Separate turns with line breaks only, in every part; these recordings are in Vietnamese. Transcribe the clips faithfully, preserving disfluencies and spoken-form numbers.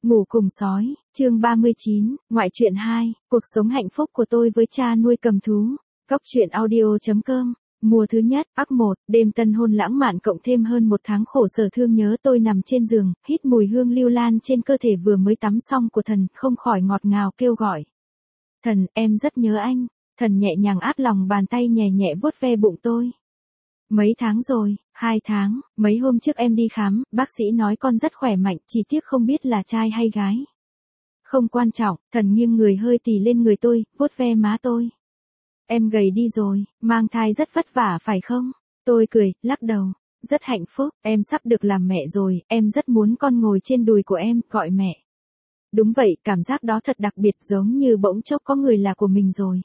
Ngủ cùng sói, chương ba mươi chín, ngoại truyện hai, cuộc sống hạnh phúc của tôi với cha nuôi cầm thú. Góc truyện audio chấm com, mùa thứ nhất, ác một, đêm tân hôn lãng mạn cộng thêm hơn một tháng khổ sở thương nhớ tôi nằm trên giường, hít mùi hương lưu lan trên cơ thể vừa mới tắm xong của Thần, không khỏi ngọt ngào kêu gọi. Thần, em rất nhớ anh. Thần nhẹ nhàng áp lòng bàn tay nhẹ nhẹ vuốt ve bụng tôi. Mấy tháng rồi, hai tháng, mấy hôm trước em đi khám, bác sĩ nói con rất khỏe mạnh, chỉ tiếc không biết là trai hay gái. Không quan trọng, Thần nghiêng người hơi tì lên người tôi, vuốt ve má tôi. Em gầy đi rồi, mang thai rất vất vả phải không? Tôi cười, lắc đầu. Rất hạnh phúc, em sắp được làm mẹ rồi, em rất muốn con ngồi trên đùi của em, gọi mẹ. Đúng vậy, cảm giác đó thật đặc biệt, giống như bỗng chốc có người là của mình rồi.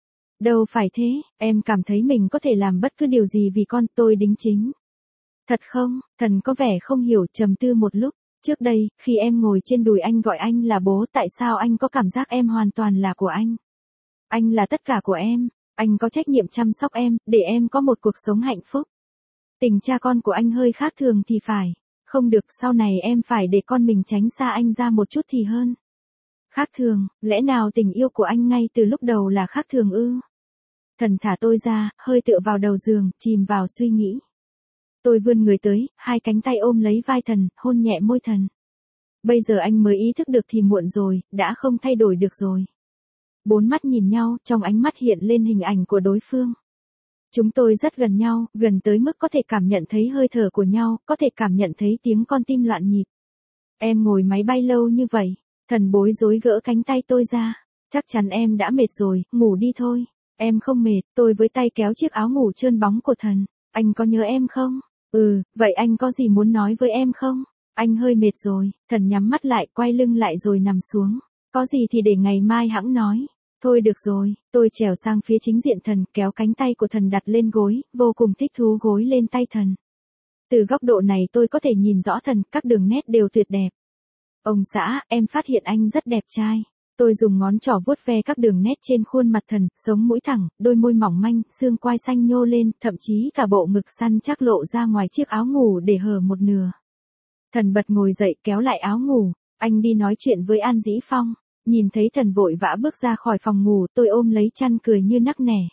Đâu phải thế, em cảm thấy mình có thể làm bất cứ điều gì vì con, tôi đính chính. Thật không? Thần có vẻ không hiểu, trầm tư một lúc. Trước đây, khi em ngồi trên đùi anh gọi anh là bố, tại sao anh có cảm giác em hoàn toàn là của anh? Anh là tất cả của em, anh có trách nhiệm chăm sóc em, để em có một cuộc sống hạnh phúc. Tình cha con của anh hơi khác thường thì phải. Không được, sau này em phải để con mình tránh xa anh ra một chút thì hơn. Khác thường, lẽ nào tình yêu của anh ngay từ lúc đầu là khác thường ư? Thần thả tôi ra, hơi tựa vào đầu giường, chìm vào suy nghĩ. Tôi vươn người tới, hai cánh tay ôm lấy vai Thần, hôn nhẹ môi Thần. Bây giờ anh mới ý thức được thì muộn rồi, đã không thay đổi được rồi. Bốn mắt nhìn nhau, trong ánh mắt hiện lên hình ảnh của đối phương. Chúng tôi rất gần nhau, gần tới mức có thể cảm nhận thấy hơi thở của nhau, có thể cảm nhận thấy tiếng con tim loạn nhịp. Em ngồi máy bay lâu như vậy. Thần bối rối gỡ cánh tay tôi ra. Chắc chắn em đã mệt rồi, ngủ đi thôi. Em không mệt, tôi với tay kéo chiếc áo ngủ trơn bóng của Thần. Anh có nhớ em không? Ừ, vậy anh có gì muốn nói với em không? Anh hơi mệt rồi. Thần nhắm mắt lại, quay lưng lại rồi nằm xuống. Có gì thì để ngày mai hẵng nói. Thôi được rồi, tôi trèo sang phía chính diện Thần, kéo cánh tay của Thần đặt lên gối, vô cùng thích thú gối lên tay Thần. Từ góc độ này tôi có thể nhìn rõ Thần, các đường nét đều tuyệt đẹp. Ông xã, em phát hiện anh rất đẹp trai. Tôi dùng ngón trỏ vuốt ve các đường nét trên khuôn mặt Thần, sống mũi thẳng, đôi môi mỏng manh, xương quai xanh nhô lên, thậm chí cả bộ ngực săn chắc lộ ra ngoài chiếc áo ngủ để hở một nửa. Thần bật ngồi dậy, kéo lại áo ngủ. Anh đi nói chuyện với An Dĩ Phong. Nhìn thấy Thần vội vã bước ra khỏi phòng ngủ, tôi ôm lấy chăn cười như nắc nẻ.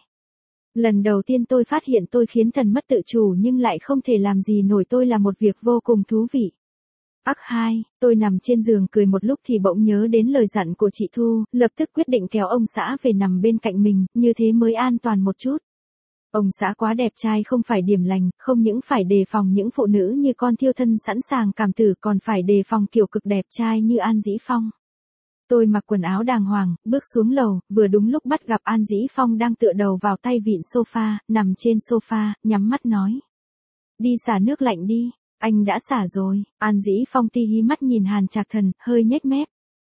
Lần đầu tiên tôi phát hiện tôi khiến Thần mất tự chủ nhưng lại không thể làm gì nổi, tôi là một việc vô cùng thú vị. Ác hai, tôi nằm trên giường cười một lúc thì bỗng nhớ đến lời dặn của chị Thu, lập tức quyết định kéo ông xã về nằm bên cạnh mình, như thế mới an toàn một chút. Ông xã quá đẹp trai không phải điểm lành, không những phải đề phòng những phụ nữ như con thiêu thân sẵn sàng cảm tử còn phải đề phòng kiểu cực đẹp trai như An Dĩ Phong. Tôi mặc quần áo đàng hoàng, bước xuống lầu, vừa đúng lúc bắt gặp An Dĩ Phong đang tựa đầu vào tay vịn sofa, nằm trên sofa, nhắm mắt nói. Đi xả nước lạnh đi. Anh đã xả rồi. An Dĩ Phong ti hí mắt nhìn Hàn Trạc Thần, hơi nhếch mép.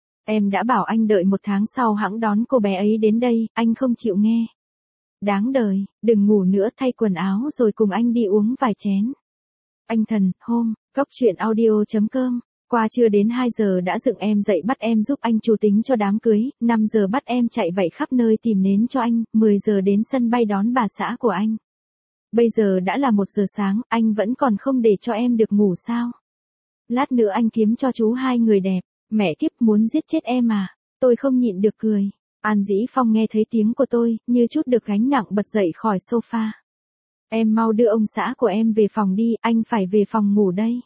Em đã bảo anh đợi một tháng sau hẵng đón cô bé ấy đến đây, anh không chịu nghe. Đáng đời, đừng ngủ nữa, thay quần áo rồi cùng anh đi uống vài chén. Anh Thần, hôm, góc truyện audio chấm com. Qua chưa đến hai giờ đã dựng em dậy bắt em giúp anh chủ tính cho đám cưới, năm giờ bắt em chạy vạy khắp nơi tìm nến cho anh, mười giờ đến sân bay đón bà xã của anh. Bây giờ đã là một giờ sáng, anh vẫn còn không để cho em được ngủ sao? Lát nữa anh kiếm cho chú hai người đẹp, mẹ kiếp muốn giết chết em à? Tôi không nhịn được cười. An Dĩ Phong nghe thấy tiếng của tôi, như chút được gánh nặng bật dậy khỏi sofa. Em mau đưa ông xã của em về phòng đi, anh phải về phòng ngủ đây.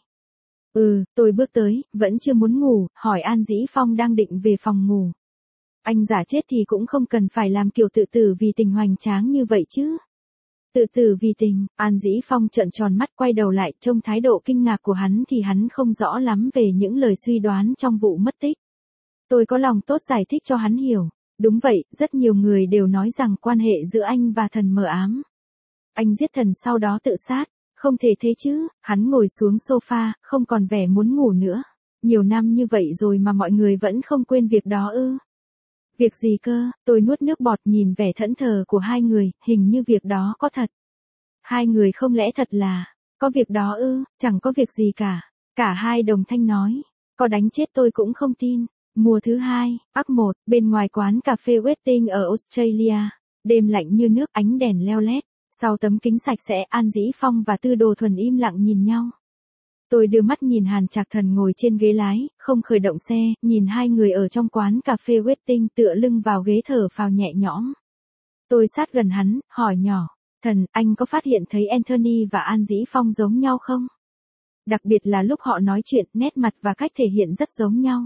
Ừ, tôi bước tới, vẫn chưa muốn ngủ, hỏi An Dĩ Phong đang định về phòng ngủ. Anh giả chết thì cũng không cần phải làm kiểu tự tử vì tình hoành tráng như vậy chứ. Tự tử vì tình, An Dĩ Phong trợn tròn mắt quay đầu lại, trông thái độ kinh ngạc của hắn thì hắn không rõ lắm về những lời suy đoán trong vụ mất tích. Tôi có lòng tốt giải thích cho hắn hiểu. Đúng vậy, rất nhiều người đều nói rằng quan hệ giữa anh và Thần mờ ám. Anh giết Thần sau đó tự sát. Không thể thế chứ, hắn ngồi xuống sofa, không còn vẻ muốn ngủ nữa. Nhiều năm như vậy rồi mà mọi người vẫn không quên việc đó ư. Việc gì cơ, tôi nuốt nước bọt nhìn vẻ thẫn thờ của hai người, hình như việc đó có thật. Hai người không lẽ thật là, có việc đó ư, chẳng có việc gì cả. Cả hai đồng thanh nói, có đánh chết tôi cũng không tin. Mùa thứ hai, ác một, bên ngoài quán cà phê Westing ở Australia. Đêm lạnh như nước, ánh đèn leo lét. Sau tấm kính sạch sẽ, An Dĩ Phong và Tư Đồ Thuần im lặng nhìn nhau. Tôi đưa mắt nhìn Hàn Trạc Thần ngồi trên ghế lái, không khởi động xe, nhìn hai người ở trong quán cà phê waiting tựa lưng vào ghế thở phào nhẹ nhõm. Tôi sát gần hắn, hỏi nhỏ, Thần, anh có phát hiện thấy Anthony và An Dĩ Phong giống nhau không? Đặc biệt là lúc họ nói chuyện, nét mặt và cách thể hiện rất giống nhau.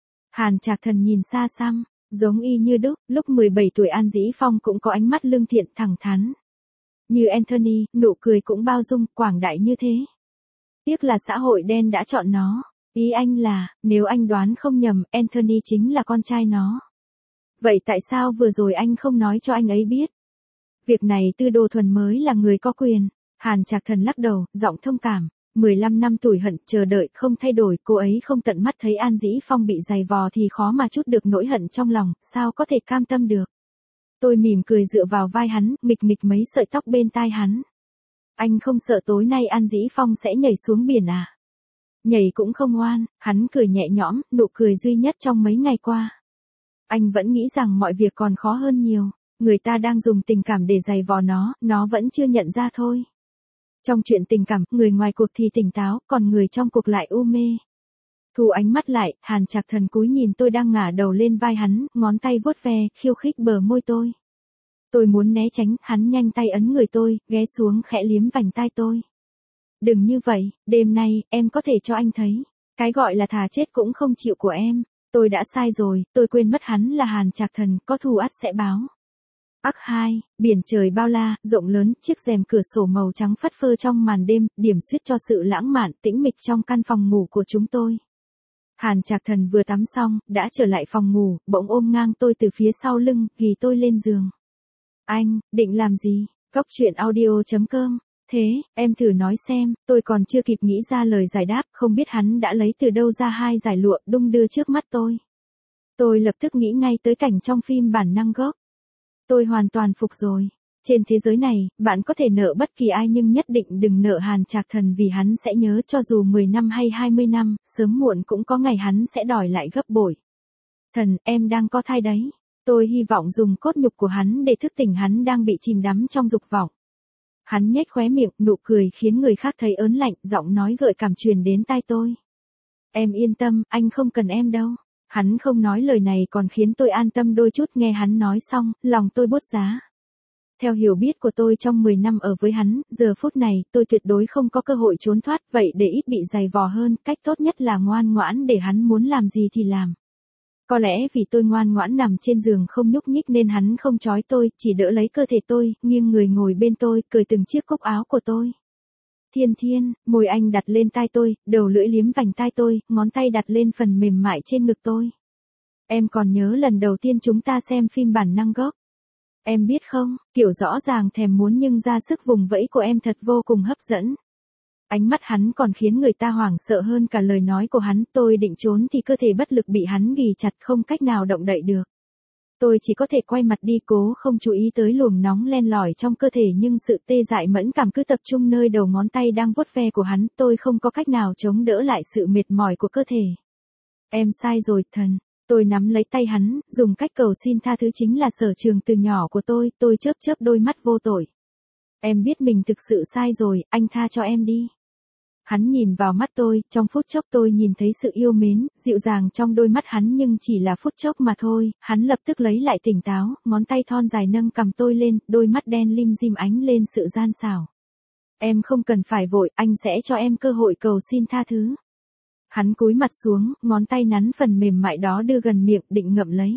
Hàn Trạc Thần nhìn xa xăm, giống y như đúc, lúc mười bảy tuổi An Dĩ Phong cũng có ánh mắt lương thiện thẳng thắn. Như Anthony, nụ cười cũng bao dung, quảng đại như thế. Tiếc là xã hội đen đã chọn nó. Ý anh là, nếu anh đoán không nhầm, Anthony chính là con trai nó. Vậy tại sao vừa rồi anh không nói cho anh ấy biết? Việc này Tư Đồ Thuần mới là người có quyền. Hàn Trạc Thần lắc đầu, giọng thông cảm. mười lăm năm tủi hận, chờ đợi, không thay đổi, cô ấy không tận mắt thấy An Dĩ Phong bị giày vò thì khó mà trút được nỗi hận trong lòng, sao có thể cam tâm được. Tôi mỉm cười dựa vào vai hắn, nghịch nghịch mấy sợi tóc bên tai hắn. Anh không sợ tối nay An Dĩ Phong sẽ nhảy xuống biển à? Nhảy cũng không ngoan, hắn cười nhẹ nhõm, nụ cười duy nhất trong mấy ngày qua. Anh vẫn nghĩ rằng mọi việc còn khó hơn nhiều, người ta đang dùng tình cảm để giày vò nó, nó vẫn chưa nhận ra thôi. Trong chuyện tình cảm, người ngoài cuộc thì tỉnh táo, còn người trong cuộc lại u mê. Thu ánh mắt lại, Hàn Trạc Thần cúi nhìn tôi đang ngả đầu lên vai hắn, ngón tay vuốt ve, khiêu khích bờ môi tôi. Tôi muốn né tránh, hắn nhanh tay ấn người tôi, ghé xuống khẽ liếm vành tai tôi. Đừng như vậy, đêm nay, em có thể cho anh thấy. Cái gọi là thà chết cũng không chịu của em. Tôi đã sai rồi, tôi quên mất hắn là Hàn Trạc Thần, có thù ắt sẽ báo. Ác hai, biển trời bao la, rộng lớn, chiếc rèm cửa sổ màu trắng phất phơ trong màn đêm, điểm xuyết cho sự lãng mạn, tĩnh mịch trong căn phòng ngủ của chúng tôi. Hàn Trạc Thần vừa tắm xong, đã trở lại phòng ngủ, bỗng ôm ngang tôi từ phía sau lưng, ghì tôi lên giường. Anh, định làm gì? Góc truyện audio chấm com. Thế, em thử nói xem, tôi còn chưa kịp nghĩ ra lời giải đáp, không biết hắn đã lấy từ đâu ra hai dải lụa đung đưa trước mắt tôi. Tôi lập tức nghĩ ngay tới cảnh trong phim Bản năng gốc. Tôi hoàn toàn phục rồi. Trên thế giới này, bạn có thể nợ bất kỳ ai nhưng nhất định đừng nợ Hàn Trạc Thần vì hắn sẽ nhớ cho dù mười năm hay hai mươi năm, sớm muộn cũng có ngày hắn sẽ đòi lại gấp bội. Thần, em đang có thai đấy. Tôi hy vọng dùng cốt nhục của hắn để thức tỉnh hắn đang bị chìm đắm trong dục vọng. Hắn nhếch khóe miệng, nụ cười khiến người khác thấy ớn lạnh, giọng nói gợi cảm truyền đến tai tôi. Em yên tâm, anh không cần em đâu. Hắn không nói lời này còn khiến tôi an tâm đôi chút, nghe hắn nói xong, lòng tôi bút giá. Theo hiểu biết của tôi trong mười năm ở với hắn, giờ phút này, tôi tuyệt đối không có cơ hội trốn thoát, vậy để ít bị giày vò hơn, cách tốt nhất là ngoan ngoãn để hắn muốn làm gì thì làm. Có lẽ vì tôi ngoan ngoãn nằm trên giường không nhúc nhích nên hắn không trói tôi, chỉ đỡ lấy cơ thể tôi, nghiêng người ngồi bên tôi, cởi từng chiếc cúc áo của tôi. Thiên Thiên, môi anh đặt lên tai tôi, đầu lưỡi liếm vành tai tôi, ngón tay đặt lên phần mềm mại trên ngực tôi. Em còn nhớ lần đầu tiên chúng ta xem phim Bản năng gốc. Em biết không, kiểu rõ ràng thèm muốn nhưng ra sức vùng vẫy của em thật vô cùng hấp dẫn. Ánh mắt hắn còn khiến người ta hoảng sợ hơn cả lời nói của hắn, tôi định trốn thì cơ thể bất lực bị hắn ghì chặt không cách nào động đậy được. Tôi chỉ có thể quay mặt đi cố không chú ý tới luồng nóng len lỏi trong cơ thể nhưng sự tê dại mẫn cảm cứ tập trung nơi đầu ngón tay đang vuốt ve của hắn, tôi không có cách nào chống đỡ lại sự mệt mỏi của cơ thể. Em sai rồi, Thần. Tôi nắm lấy tay hắn, dùng cách cầu xin tha thứ chính là sở trường từ nhỏ của tôi, tôi chớp chớp đôi mắt vô tội. Em biết mình thực sự sai rồi, anh tha cho em đi. Hắn nhìn vào mắt tôi, trong phút chốc tôi nhìn thấy sự yêu mến, dịu dàng trong đôi mắt hắn nhưng chỉ là phút chốc mà thôi, hắn lập tức lấy lại tỉnh táo, ngón tay thon dài nâng cầm tôi lên, đôi mắt đen lim dim ánh lên sự gian xảo. Em không cần phải vội, anh sẽ cho em cơ hội cầu xin tha thứ. Hắn cúi mặt xuống, ngón tay nắn phần mềm mại đó đưa gần miệng định ngậm lấy.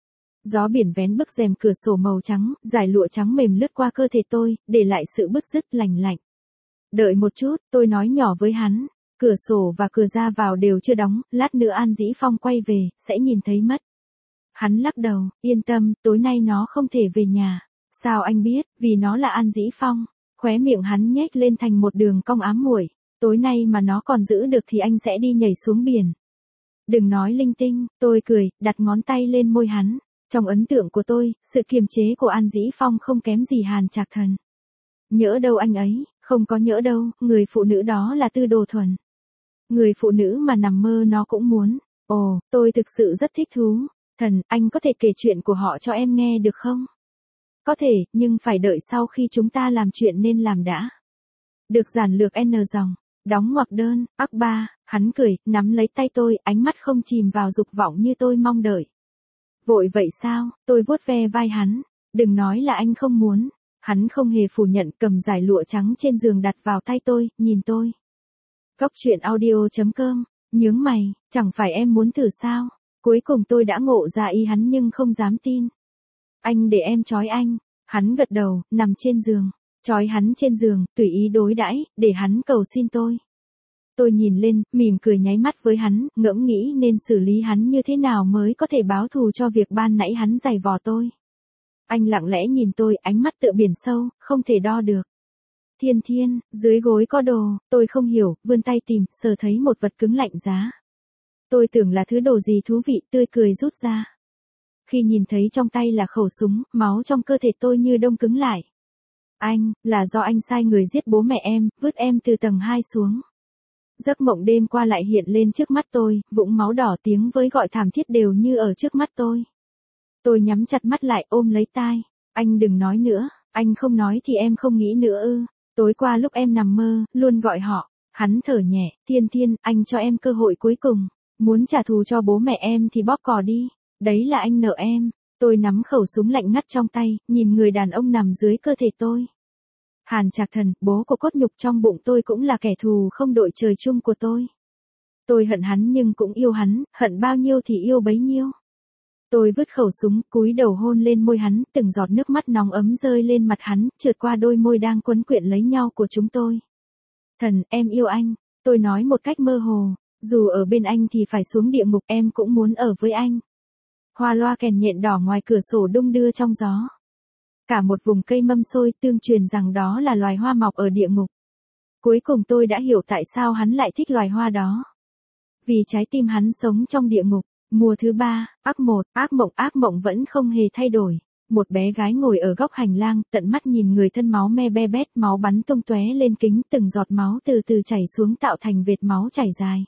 Gió biển vén bức rèm cửa sổ màu trắng, dải lụa trắng mềm lướt qua cơ thể tôi, để lại sự bứt rứt lành lạnh. Đợi một chút, tôi nói nhỏ với hắn, cửa sổ và cửa ra vào đều chưa đóng, lát nữa An Dĩ Phong quay về, sẽ nhìn thấy mất. Hắn lắc đầu, yên tâm, tối nay nó không thể về nhà. Sao anh biết, vì nó là An Dĩ Phong. Khóe miệng hắn nhếch lên thành một đường cong ám muội. Tối nay mà nó còn giữ được thì anh sẽ đi nhảy xuống biển. Đừng nói linh tinh, tôi cười, đặt ngón tay lên môi hắn. Trong ấn tượng của tôi, sự kiềm chế của An Dĩ Phong không kém gì Hàn Trạc Thần. Nhỡ đâu anh ấy, không có nhỡ đâu, người phụ nữ đó là Tư Đồ Thuần. Người phụ nữ mà nằm mơ nó cũng muốn. Ồ, tôi thực sự rất thích thú. Thần, anh có thể kể chuyện của họ cho em nghe được không? Có thể, nhưng phải đợi sau khi chúng ta làm chuyện nên làm đã. Được giản lược N dòng. Đóng ngoặc đơn, ác ba, hắn cười, nắm lấy tay tôi, ánh mắt không chìm vào dục vọng như tôi mong đợi. Vội vậy sao, tôi vuốt ve vai hắn, đừng nói là anh không muốn. Hắn không hề phủ nhận, cầm dải lụa trắng trên giường đặt vào tay tôi, nhìn tôi. Góc truyện audio chấm com, nhướng mày, chẳng phải em muốn thử sao? Cuối cùng tôi đã ngộ ra ý hắn nhưng không dám tin. Anh để em trói anh. Hắn gật đầu, nằm trên giường. Trói hắn trên giường, tùy ý đối đãi, để hắn cầu xin tôi. Tôi nhìn lên, mỉm cười nháy mắt với hắn, ngẫm nghĩ nên xử lý hắn như thế nào mới có thể báo thù cho việc ban nãy hắn giày vò tôi. Anh lặng lẽ nhìn tôi, ánh mắt tựa biển sâu, không thể đo được. Thiên Thiên, dưới gối có đồ, tôi không hiểu, vươn tay tìm, sờ thấy một vật cứng lạnh giá. Tôi tưởng là thứ đồ gì thú vị, tươi cười rút ra. Khi nhìn thấy trong tay là khẩu súng, máu trong cơ thể tôi như đông cứng lại. Anh, là do anh sai người giết bố mẹ em, vứt em từ tầng hai xuống. Giấc mộng đêm qua lại hiện lên trước mắt tôi, vũng máu đỏ tiếng với gọi thảm thiết đều như ở trước mắt tôi. Tôi nhắm chặt mắt lại ôm lấy tai. Anh đừng nói nữa, anh không nói thì em không nghĩ nữa ư. Tối qua lúc em nằm mơ, luôn gọi họ. Hắn thở nhẹ, Thiên Thiên, anh cho em cơ hội cuối cùng. Muốn trả thù cho bố mẹ em thì bóp cò đi. Đấy là anh nợ em. Tôi nắm khẩu súng lạnh ngắt trong tay, nhìn người đàn ông nằm dưới cơ thể tôi. Hàn Trạc Thần, bố của cốt nhục trong bụng tôi cũng là kẻ thù không đội trời chung của tôi. Tôi hận hắn nhưng cũng yêu hắn, hận bao nhiêu thì yêu bấy nhiêu. Tôi vứt khẩu súng, cúi đầu hôn lên môi hắn, từng giọt nước mắt nóng ấm rơi lên mặt hắn, trượt qua đôi môi đang quấn quyện lấy nhau của chúng tôi. Thần, em yêu anh, tôi nói một cách mơ hồ, dù ở bên anh thì phải xuống địa ngục, em cũng muốn ở với anh. Hoa loa kèn nhện đỏ ngoài cửa sổ đung đưa trong gió. Cả một vùng cây mâm xôi tương truyền rằng đó là loài hoa mọc ở địa ngục. Cuối cùng tôi đã hiểu tại sao hắn lại thích loài hoa đó. Vì trái tim hắn sống trong địa ngục. Mùa thứ ba, ác một, ác mộng ác mộng vẫn không hề thay đổi. Một bé gái ngồi ở góc hành lang, tận mắt nhìn người thân máu me be bét, máu bắn tung tóe lên kính, từng giọt máu từ từ chảy xuống tạo thành vệt máu chảy dài.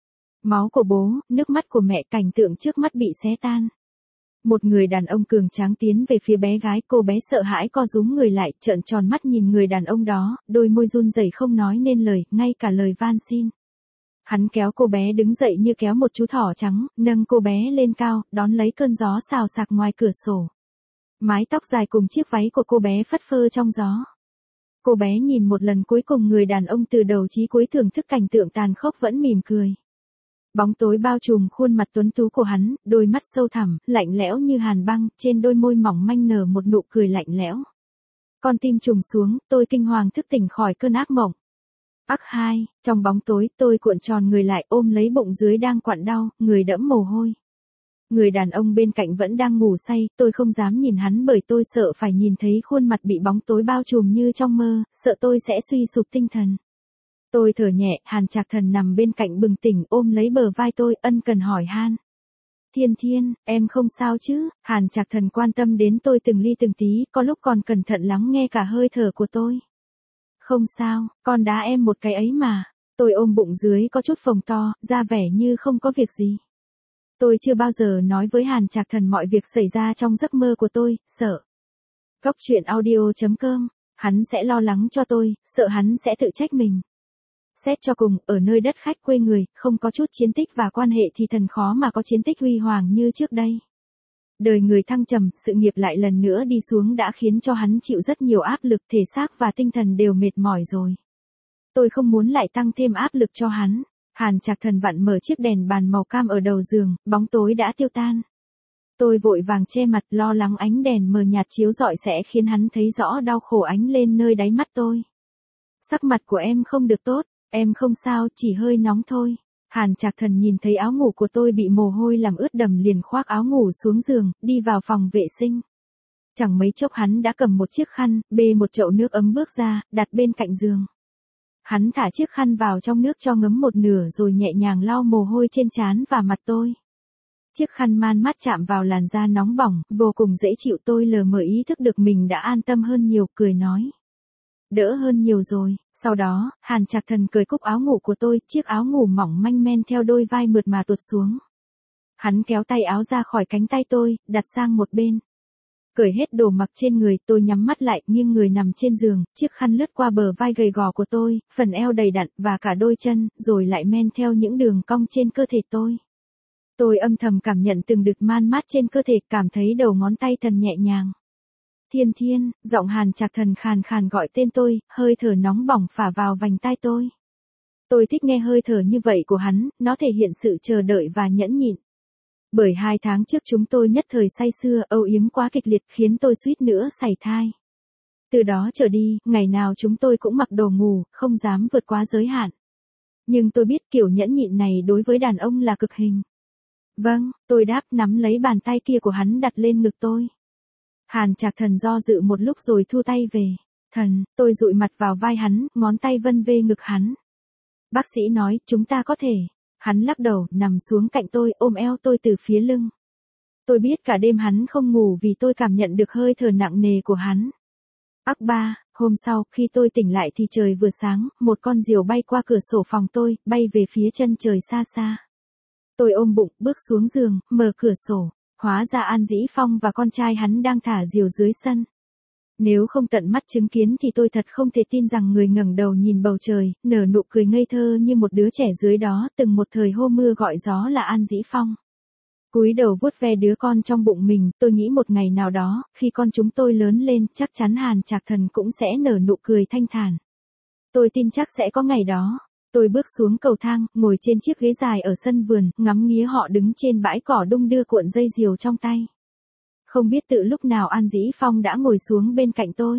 Máu của bố, nước mắt của mẹ, cảnh tượng trước mắt bị xé tan. Một người đàn ông cường tráng tiến về phía bé gái, cô bé sợ hãi co rúm người lại, trợn tròn mắt nhìn người đàn ông đó, đôi môi run rẩy không nói nên lời, ngay cả lời van xin. Hắn kéo cô bé đứng dậy như kéo một chú thỏ trắng, nâng cô bé lên cao, đón lấy cơn gió xào xạc ngoài cửa sổ. Mái tóc dài cùng chiếc váy của cô bé phất phơ trong gió. Cô bé nhìn một lần cuối cùng người đàn ông từ đầu chí cuối thưởng thức cảnh tượng tàn khốc vẫn mỉm cười. Bóng tối bao trùm khuôn mặt tuấn tú của hắn, đôi mắt sâu thẳm, lạnh lẽo như hàn băng, trên đôi môi mỏng manh nở một nụ cười lạnh lẽo. Con tim trùng xuống, tôi kinh hoàng thức tỉnh khỏi cơn ác mộng. Ác hai, trong bóng tối, tôi cuộn tròn người lại ôm lấy bụng dưới đang quặn đau, người đẫm mồ hôi. Người đàn ông bên cạnh vẫn đang ngủ say, tôi không dám nhìn hắn bởi tôi sợ phải nhìn thấy khuôn mặt bị bóng tối bao trùm như trong mơ, sợ tôi sẽ suy sụp tinh thần. Tôi thở nhẹ, Hàn Trạc Thần nằm bên cạnh bừng tỉnh ôm lấy bờ vai tôi, ân cần hỏi han. Thiên Thiên, em không sao chứ? Hàn Trạc Thần quan tâm đến tôi từng ly từng tí, có lúc còn cẩn thận lắng nghe cả hơi thở của tôi. Không sao, con đá em một cái ấy mà. Tôi ôm bụng dưới có chút phồng to, ra vẻ như không có việc gì. Tôi chưa bao giờ nói với Hàn Trạc Thần mọi việc xảy ra trong giấc mơ của tôi, sợ. Góc truyện audio chấm com, hắn sẽ lo lắng cho tôi, sợ hắn sẽ tự trách mình. Xét cho cùng, ở nơi đất khách quê người, không có chút chiến tích và quan hệ thì thần khó mà có chiến tích huy hoàng như trước đây. Đời người thăng trầm, sự nghiệp lại lần nữa đi xuống đã khiến cho hắn chịu rất nhiều áp lực, thể xác và tinh thần đều mệt mỏi rồi. Tôi không muốn lại tăng thêm áp lực cho hắn. Hàn Trạc Thần vặn mở chiếc đèn bàn màu cam ở đầu giường, bóng tối đã tiêu tan. Tôi vội vàng che mặt, lo lắng ánh đèn mờ nhạt chiếu rọi sẽ khiến hắn thấy rõ đau khổ ánh lên nơi đáy mắt tôi. Sắc mặt của em không được tốt, em không sao, chỉ hơi nóng thôi. Hàn Trạc Thần nhìn thấy áo ngủ của tôi bị mồ hôi làm ướt đẫm liền khoác áo ngủ xuống giường, đi vào phòng vệ sinh. Chẳng mấy chốc hắn đã cầm một chiếc khăn, bê một chậu nước ấm bước ra, đặt bên cạnh giường. Hắn thả chiếc khăn vào trong nước cho ngấm một nửa rồi nhẹ nhàng lau mồ hôi trên trán và mặt tôi. Chiếc khăn man mát chạm vào làn da nóng bỏng, vô cùng dễ chịu. Tôi lờ mờ ý thức được mình đã an tâm hơn nhiều, cười nói. Đỡ hơn nhiều rồi. Sau đó, Hàn Trạc Thần cởi cúc áo ngủ của tôi, chiếc áo ngủ mỏng manh men theo đôi vai mượt mà tuột xuống. Hắn kéo tay áo ra khỏi cánh tay tôi, đặt sang một bên. Cởi hết đồ mặc trên người, tôi nhắm mắt lại, nghiêng người nằm trên giường, chiếc khăn lướt qua bờ vai gầy gò của tôi, phần eo đầy đặn, và cả đôi chân, rồi lại men theo những đường cong trên cơ thể tôi. Tôi âm thầm cảm nhận từng đợt man mát trên cơ thể, cảm thấy đầu ngón tay Thần nhẹ nhàng. Thiên Thiên, giọng Hàn Trạc Thần khàn khàn gọi tên tôi, hơi thở nóng bỏng phả vào vành tai tôi. Tôi thích nghe hơi thở như vậy của hắn, nó thể hiện sự chờ đợi và nhẫn nhịn. Bởi hai tháng trước chúng tôi nhất thời say sưa, âu yếm quá kịch liệt khiến tôi suýt nữa sảy thai. Từ đó trở đi, ngày nào chúng tôi cũng mặc đồ ngủ, không dám vượt quá giới hạn. Nhưng tôi biết kiểu nhẫn nhịn này đối với đàn ông là cực hình. Vâng, tôi đáp, nắm lấy bàn tay kia của hắn đặt lên ngực tôi. Hàn Trạc Thần do dự một lúc rồi thu tay về. Thần, tôi dụi mặt vào vai hắn, ngón tay vân về ngực hắn. Bác sĩ nói, chúng ta có thể. Hắn lắc đầu, nằm xuống cạnh tôi, ôm eo tôi từ phía lưng. Tôi biết cả đêm hắn không ngủ vì tôi cảm nhận được hơi thở nặng nề của hắn. Ác ba, hôm sau, khi tôi tỉnh lại thì trời vừa sáng, một con diều bay qua cửa sổ phòng tôi, bay về phía chân trời xa xa. Tôi ôm bụng, bước xuống giường, mở cửa sổ. Hóa ra An Dĩ Phong và con trai hắn đang thả diều dưới sân. Nếu không tận mắt chứng kiến thì tôi thật không thể tin rằng người ngẩng đầu nhìn bầu trời, nở nụ cười ngây thơ như một đứa trẻ dưới đó, từng một thời hô mưa gọi gió là An Dĩ Phong. Cúi đầu vuốt ve đứa con trong bụng mình, tôi nghĩ một ngày nào đó, khi con chúng tôi lớn lên, chắc chắn Hàn Trạc Thần cũng sẽ nở nụ cười thanh thản. Tôi tin chắc sẽ có ngày đó. Tôi bước xuống cầu thang, ngồi trên chiếc ghế dài ở sân vườn, ngắm nghía họ đứng trên bãi cỏ đung đưa cuộn dây diều trong tay. Không biết từ lúc nào An Dĩ Phong đã ngồi xuống bên cạnh tôi.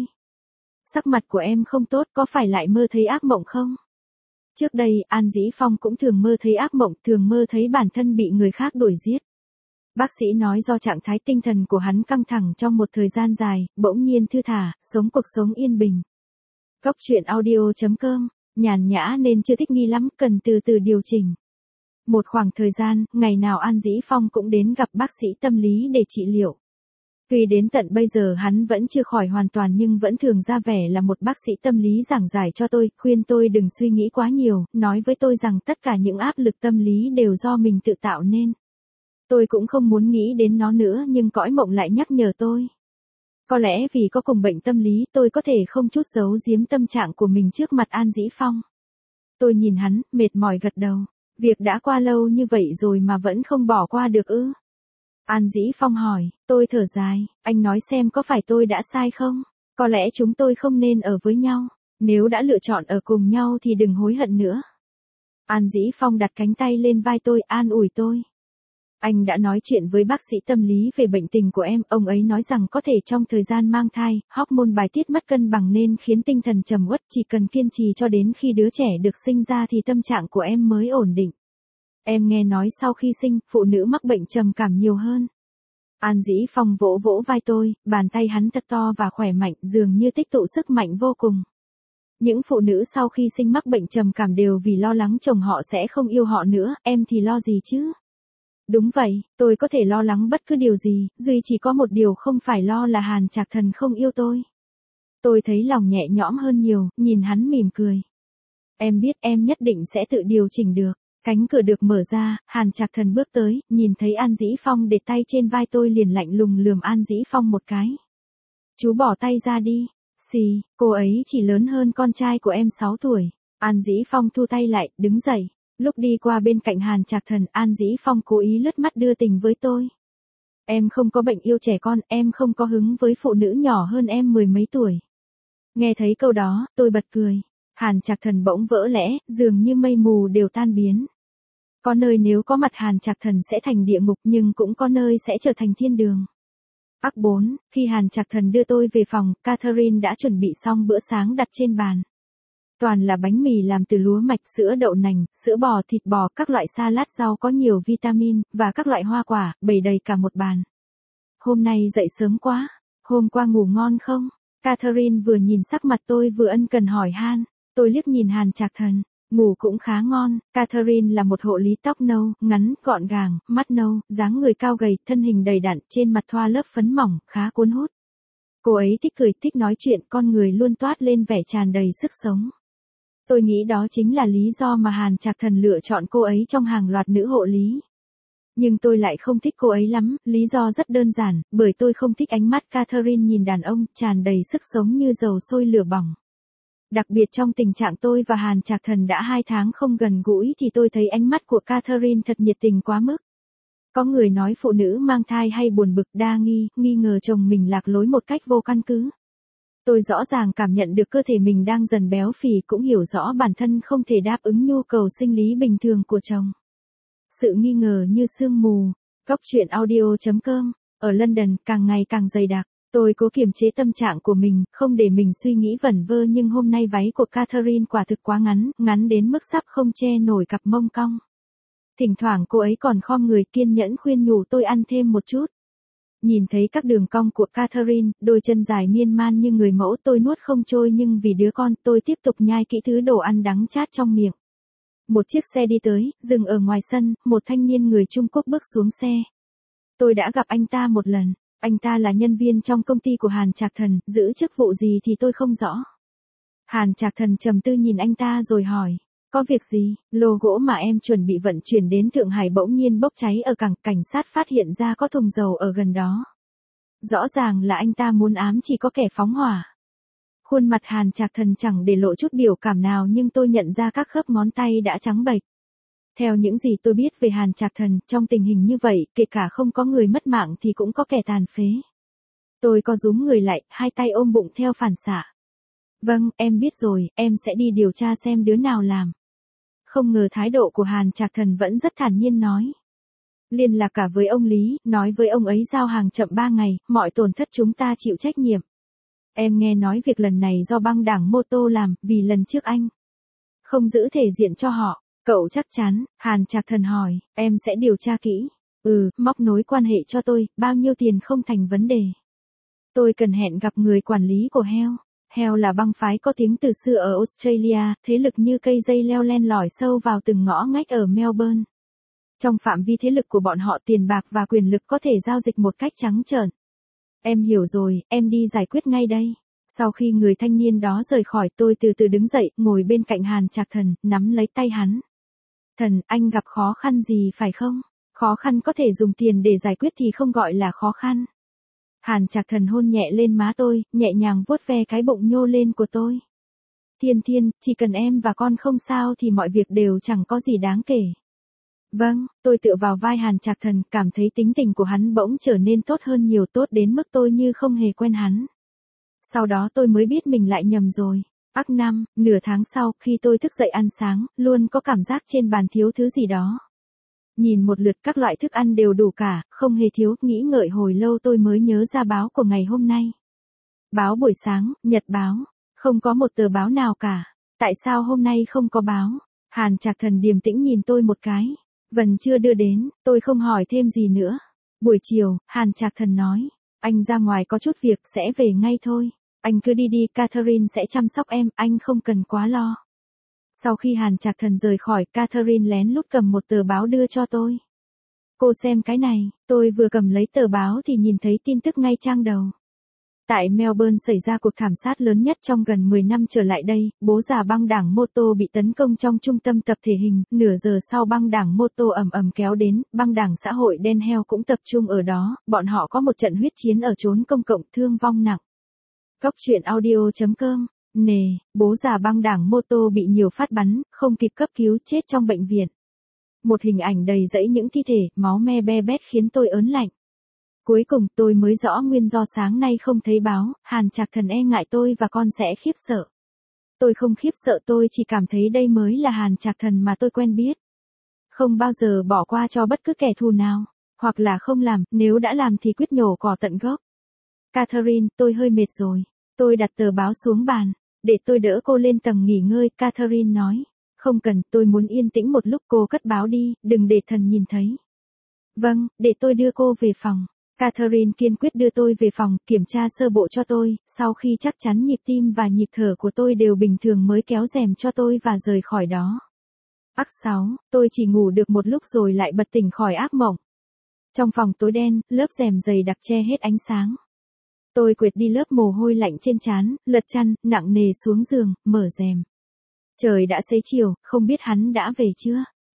Sắc mặt của em không tốt, có phải lại mơ thấy ác mộng không? Trước đây, An Dĩ Phong cũng thường mơ thấy ác mộng, thường mơ thấy bản thân bị người khác đuổi giết. Bác sĩ nói do trạng thái tinh thần của hắn căng thẳng trong một thời gian dài, bỗng nhiên thư thả, sống cuộc sống yên bình. Cóc truyện audio chấm com, nhàn nhã nên chưa thích nghi lắm, cần từ từ điều chỉnh. Một khoảng thời gian, ngày nào An Dĩ Phong cũng đến gặp bác sĩ tâm lý để trị liệu. Tuy đến tận bây giờ hắn vẫn chưa khỏi hoàn toàn nhưng vẫn thường ra vẻ là một bác sĩ tâm lý giảng giải cho tôi, khuyên tôi đừng suy nghĩ quá nhiều, nói với tôi rằng tất cả những áp lực tâm lý đều do mình tự tạo nên. Tôi cũng không muốn nghĩ đến nó nữa nhưng cõi mộng lại nhắc nhở tôi. Có lẽ vì có cùng bệnh tâm lý tôi có thể không chút giấu giếm tâm trạng của mình trước mặt An Dĩ Phong. Tôi nhìn hắn, mệt mỏi gật đầu. Việc đã qua lâu như vậy rồi mà vẫn không bỏ qua được ư? An Dĩ Phong hỏi, tôi thở dài, anh nói xem có phải tôi đã sai không? Có lẽ chúng tôi không nên ở với nhau. Nếu đã lựa chọn ở cùng nhau thì đừng hối hận nữa. An Dĩ Phong đặt cánh tay lên vai tôi, an ủi tôi. Anh đã nói chuyện với bác sĩ tâm lý về bệnh tình của em, ông ấy nói rằng có thể trong thời gian mang thai, hormone bài tiết mất cân bằng nên khiến tinh thần trầm uất, chỉ cần kiên trì cho đến khi đứa trẻ được sinh ra thì tâm trạng của em mới ổn định. Em nghe nói sau khi sinh, phụ nữ mắc bệnh trầm cảm nhiều hơn. An Dĩ Phong vỗ vỗ vai tôi, bàn tay hắn thật to và khỏe mạnh, dường như tích tụ sức mạnh vô cùng. Những phụ nữ sau khi sinh mắc bệnh trầm cảm đều vì lo lắng chồng họ sẽ không yêu họ nữa, em thì lo gì chứ? Đúng vậy, tôi có thể lo lắng bất cứ điều gì, duy chỉ có một điều không phải lo là Hàn Trạc Thần không yêu tôi. Tôi thấy lòng nhẹ nhõm hơn nhiều, nhìn hắn mỉm cười. Em biết em nhất định sẽ tự điều chỉnh được. Cánh cửa được mở ra, Hàn Trạc Thần bước tới, nhìn thấy An Dĩ Phong để tay trên vai tôi liền lạnh lùng lườm An Dĩ Phong một cái. Chú bỏ tay ra đi. Xì, cô ấy chỉ lớn hơn con trai của em sáu tuổi. An Dĩ Phong thu tay lại, đứng dậy. Lúc đi qua bên cạnh Hàn Trạc Thần, An Dĩ Phong cố ý lướt mắt đưa tình với tôi. Em không có bệnh yêu trẻ con, em không có hứng với phụ nữ nhỏ hơn em mười mấy tuổi. Nghe thấy câu đó, tôi bật cười. Hàn Trạc Thần bỗng vỡ lẽ, dường như mây mù đều tan biến. Có nơi nếu có mặt Hàn Trạc Thần sẽ thành địa ngục nhưng cũng có nơi sẽ trở thành thiên đường. Ác bốn, khi Hàn Trạc Thần đưa tôi về phòng, Catherine đã chuẩn bị xong bữa sáng đặt trên bàn. Toàn là bánh mì làm từ lúa mạch, sữa đậu nành, sữa bò, thịt bò, các loại salad rau có nhiều vitamin, và các loại hoa quả, bày đầy cả một bàn. Hôm nay dậy sớm quá, hôm qua ngủ ngon không? Catherine vừa nhìn sắc mặt tôi vừa ân cần hỏi han. Tôi liếc nhìn Hàn Trạc Thần, ngủ cũng khá ngon. Catherine là một hộ lý tóc nâu, ngắn, gọn gàng, mắt nâu, dáng người cao gầy, thân hình đầy đặn, trên mặt thoa lớp phấn mỏng, khá cuốn hút. Cô ấy thích cười, thích nói chuyện, con người luôn toát lên vẻ tràn đầy sức sống. Tôi nghĩ đó chính là lý do mà Hàn Trạc Thần lựa chọn cô ấy trong hàng loạt nữ hộ lý. Nhưng tôi lại không thích cô ấy lắm, lý do rất đơn giản, bởi tôi không thích ánh mắt Catherine nhìn đàn ông, tràn đầy sức sống như dầu sôi lửa bỏng. Đặc biệt trong tình trạng tôi và Hàn Trạc Thần đã hai tháng không gần gũi thì tôi thấy ánh mắt của Catherine thật nhiệt tình quá mức. Có người nói phụ nữ mang thai hay buồn bực đa nghi, nghi ngờ chồng mình lạc lối một cách vô căn cứ. Tôi rõ ràng cảm nhận được cơ thể mình đang dần béo phì, cũng hiểu rõ bản thân không thể đáp ứng nhu cầu sinh lý bình thường của chồng. Sự nghi ngờ như sương mù. Góc truyện audio chấm com. Ở London càng ngày càng dày đặc. Tôi cố kiềm chế tâm trạng của mình, không để mình suy nghĩ vẩn vơ, nhưng hôm nay váy của Catherine quả thực quá ngắn, ngắn đến mức sắp không che nổi cặp mông cong. Thỉnh thoảng cô ấy còn khom người kiên nhẫn khuyên nhủ tôi ăn thêm một chút. Nhìn thấy các đường cong của Catherine, đôi chân dài miên man như người mẫu, tôi nuốt không trôi, nhưng vì đứa con, tôi tiếp tục nhai kỹ thứ đồ ăn đắng chát trong miệng. Một chiếc xe đi tới, dừng ở ngoài sân, một thanh niên người Trung Quốc bước xuống xe. Tôi đã gặp anh ta một lần, anh ta là nhân viên trong công ty của Hàn Trạc Thần, giữ chức vụ gì thì tôi không rõ. Hàn Trạc Thần trầm tư nhìn anh ta rồi hỏi, có việc gì? Lô gỗ mà em chuẩn bị vận chuyển đến Thượng Hải bỗng nhiên bốc cháy ở cảng, cảnh sát phát hiện ra có thùng dầu ở gần đó. Rõ ràng là anh ta muốn ám chỉ có kẻ phóng hỏa. Khuôn mặt Hàn Trạc Thần chẳng để lộ chút biểu cảm nào, nhưng tôi nhận ra các khớp ngón tay đã trắng bệch. Theo những gì tôi biết về Hàn Trạc Thần, trong tình hình như vậy, kể cả không có người mất mạng thì cũng có kẻ tàn phế. Tôi co rúm người lại, hai tay ôm bụng theo phản xạ. Vâng, em biết rồi, em sẽ đi điều tra xem đứa nào làm. Không ngờ thái độ của Hàn Trạc Thần vẫn rất thản nhiên, nói. Liên lạc cả với ông Lý, nói với ông ấy giao hàng chậm ba ngày, mọi tổn thất chúng ta chịu trách nhiệm. Em nghe nói việc lần này do băng đảng mô tô làm, vì lần trước anh không giữ thể diện cho họ. Cậu chắc chắn? Hàn Trạc Thần hỏi, em sẽ điều tra kỹ. Ừ, móc nối quan hệ cho tôi, bao nhiêu tiền không thành vấn đề. Tôi cần hẹn gặp người quản lý của Hell. Hell là băng phái có tiếng từ xưa ở Australia, thế lực như cây dây leo len lỏi sâu vào từng ngõ ngách ở Melbourne. Trong phạm vi thế lực của bọn họ, tiền bạc và quyền lực có thể giao dịch một cách trắng trợn. Em hiểu rồi, em đi giải quyết ngay đây. Sau khi người thanh niên đó rời khỏi, tôi từ từ đứng dậy, ngồi bên cạnh Hàn Trạc Thần, nắm lấy tay hắn. Thần, anh gặp khó khăn gì phải không? Khó khăn có thể dùng tiền để giải quyết thì không gọi là khó khăn. Hàn Trạc Thần hôn nhẹ lên má tôi, nhẹ nhàng vuốt ve cái bụng nhô lên của tôi. Thiên Thiên, chỉ cần em và con không sao thì mọi việc đều chẳng có gì đáng kể. Vâng, tôi tựa vào vai Hàn Trạc Thần, cảm thấy tính tình của hắn bỗng trở nên tốt hơn nhiều, tốt đến mức tôi như không hề quen hắn. Sau đó tôi mới biết mình lại nhầm rồi. Ác năm, nửa tháng sau, khi tôi thức dậy ăn sáng, luôn có cảm giác trên bàn thiếu thứ gì đó. Nhìn một lượt các loại thức ăn đều đủ cả, không hề thiếu, nghĩ ngợi hồi lâu tôi mới nhớ ra báo của ngày hôm nay. Báo buổi sáng, nhật báo, không có một tờ báo nào cả. Tại sao hôm nay không có báo? Hàn Trạc Thần điềm tĩnh nhìn tôi một cái. Vần chưa đưa đến, tôi không hỏi thêm gì nữa. Buổi chiều, Hàn Trạc Thần nói, anh ra ngoài có chút việc, sẽ về ngay thôi. Anh cứ đi đi, Catherine sẽ chăm sóc em, anh không cần quá lo. Sau khi Hàn Trạc Thần rời khỏi, Catherine lén lút cầm một tờ báo đưa cho tôi. Cô xem cái này, tôi vừa cầm lấy tờ báo thì nhìn thấy tin tức ngay trang đầu. Tại Melbourne xảy ra cuộc thảm sát lớn nhất trong gần mười năm trở lại đây, bố già băng đảng mô tô bị tấn công trong trung tâm tập thể hình, nửa giờ sau băng đảng mô tô ầm ầm kéo đến, băng đảng xã hội đen Hell cũng tập trung ở đó, bọn họ có một trận huyết chiến ở chốn công cộng, thương vong nặng. Góc truyện audio chấm com. Nề, bố già băng đảng mô tô bị nhiều phát bắn, không kịp cấp cứu, chết trong bệnh viện. Một hình ảnh đầy rẫy những thi thể, máu me be bét khiến tôi ớn lạnh. Cuối cùng tôi mới rõ nguyên do sáng nay không thấy báo, Hàn Trạc Thần e ngại tôi và con sẽ khiếp sợ. Tôi không khiếp sợ, tôi chỉ cảm thấy đây mới là Hàn Trạc Thần mà tôi quen biết. Không bao giờ bỏ qua cho bất cứ kẻ thù nào, hoặc là không làm, nếu đã làm thì quyết nhổ cỏ tận gốc. Catherine, tôi hơi mệt rồi. Tôi đặt tờ báo xuống bàn, để tôi đỡ cô lên tầng nghỉ ngơi, Catherine nói. Không cần, tôi muốn yên tĩnh một lúc, cô cất báo đi, đừng để thần nhìn thấy. Vâng, để tôi đưa cô về phòng. Catherine kiên quyết đưa tôi về phòng, kiểm tra sơ bộ cho tôi, sau khi chắc chắn nhịp tim và nhịp thở của tôi đều bình thường mới kéo rèm cho tôi và rời khỏi đó. Ác sáu, tôi chỉ ngủ được một lúc rồi lại bật tỉnh khỏi ác mộng. Trong phòng tối đen, lớp rèm dày đặc che hết ánh sáng. Tôi quệt đi lớp mồ hôi lạnh trên trán, lật chăn, nặng nề xuống giường, mở rèm. Trời đã xế chiều, không biết hắn đã về chưa?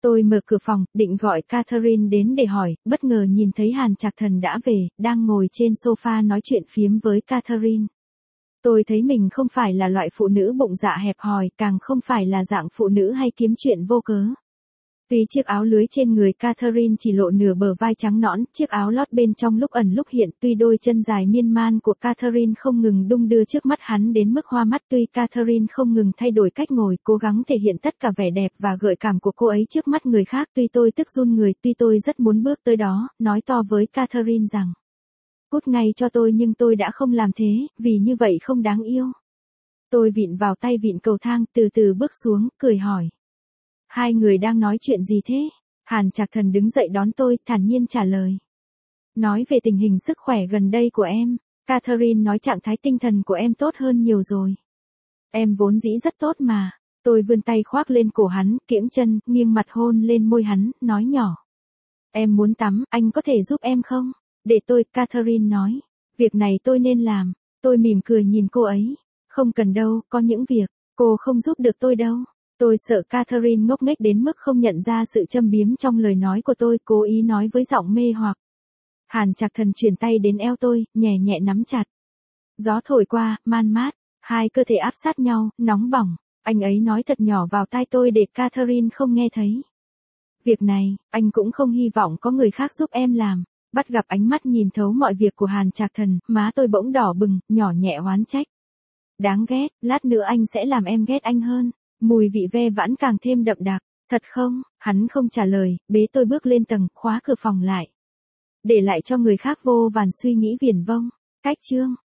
Tôi mở cửa phòng, định gọi Catherine đến để hỏi, bất ngờ nhìn thấy Hàn Trạc Thần đã về, đang ngồi trên sofa nói chuyện phiếm với Catherine. Tôi thấy mình không phải là loại phụ nữ bụng dạ hẹp hòi, càng không phải là dạng phụ nữ hay kiếm chuyện vô cớ. Tuy chiếc áo lưới trên người Catherine chỉ lộ nửa bờ vai trắng nõn, chiếc áo lót bên trong lúc ẩn lúc hiện, tuy đôi chân dài miên man của Catherine không ngừng đung đưa trước mắt hắn đến mức hoa mắt, tuy Catherine không ngừng thay đổi cách ngồi, cố gắng thể hiện tất cả vẻ đẹp và gợi cảm của cô ấy trước mắt người khác, tuy tôi tức run người, tuy tôi rất muốn bước tới đó, nói to với Catherine rằng, cút ngay cho tôi, nhưng tôi đã không làm thế, vì như vậy không đáng yêu. Tôi vịn vào tay vịn cầu thang, từ từ bước xuống, cười hỏi. Hai người đang nói chuyện gì thế? Hàn Trạc Thần đứng dậy đón tôi, thản nhiên trả lời. Nói về tình hình sức khỏe gần đây của em, Catherine nói trạng thái tinh thần của em tốt hơn nhiều rồi. Em vốn dĩ rất tốt mà. Tôi vươn tay khoác lên cổ hắn, kiễng chân, nghiêng mặt hôn lên môi hắn, nói nhỏ. Em muốn tắm, anh có thể giúp em không? Để tôi, Catherine nói. Việc này tôi nên làm. Tôi mỉm cười nhìn cô ấy. Không cần đâu, có những việc, cô không giúp được tôi đâu. Tôi sợ Catherine ngốc nghếch đến mức không nhận ra sự châm biếm trong lời nói của tôi, cố ý nói với giọng mê hoặc. Hàn Trạc Thần chuyển tay đến eo tôi, nhẹ nhẹ nắm chặt. Gió thổi qua, man mát, hai cơ thể áp sát nhau, nóng bỏng. Anh ấy nói thật nhỏ vào tai tôi để Catherine không nghe thấy. Việc này, anh cũng không hy vọng có người khác giúp em làm. Bắt gặp ánh mắt nhìn thấu mọi việc của Hàn Trạc Thần, má tôi bỗng đỏ bừng, nhỏ nhẹ oán trách. Đáng ghét, lát nữa anh sẽ làm em ghét anh hơn. Mùi vị ve vãn càng thêm đậm đặc. Thật không? Hắn không trả lời, bế tôi bước lên tầng, khóa cửa phòng lại. Để lại cho người khác vô vàn suy nghĩ viển vông. Cách chương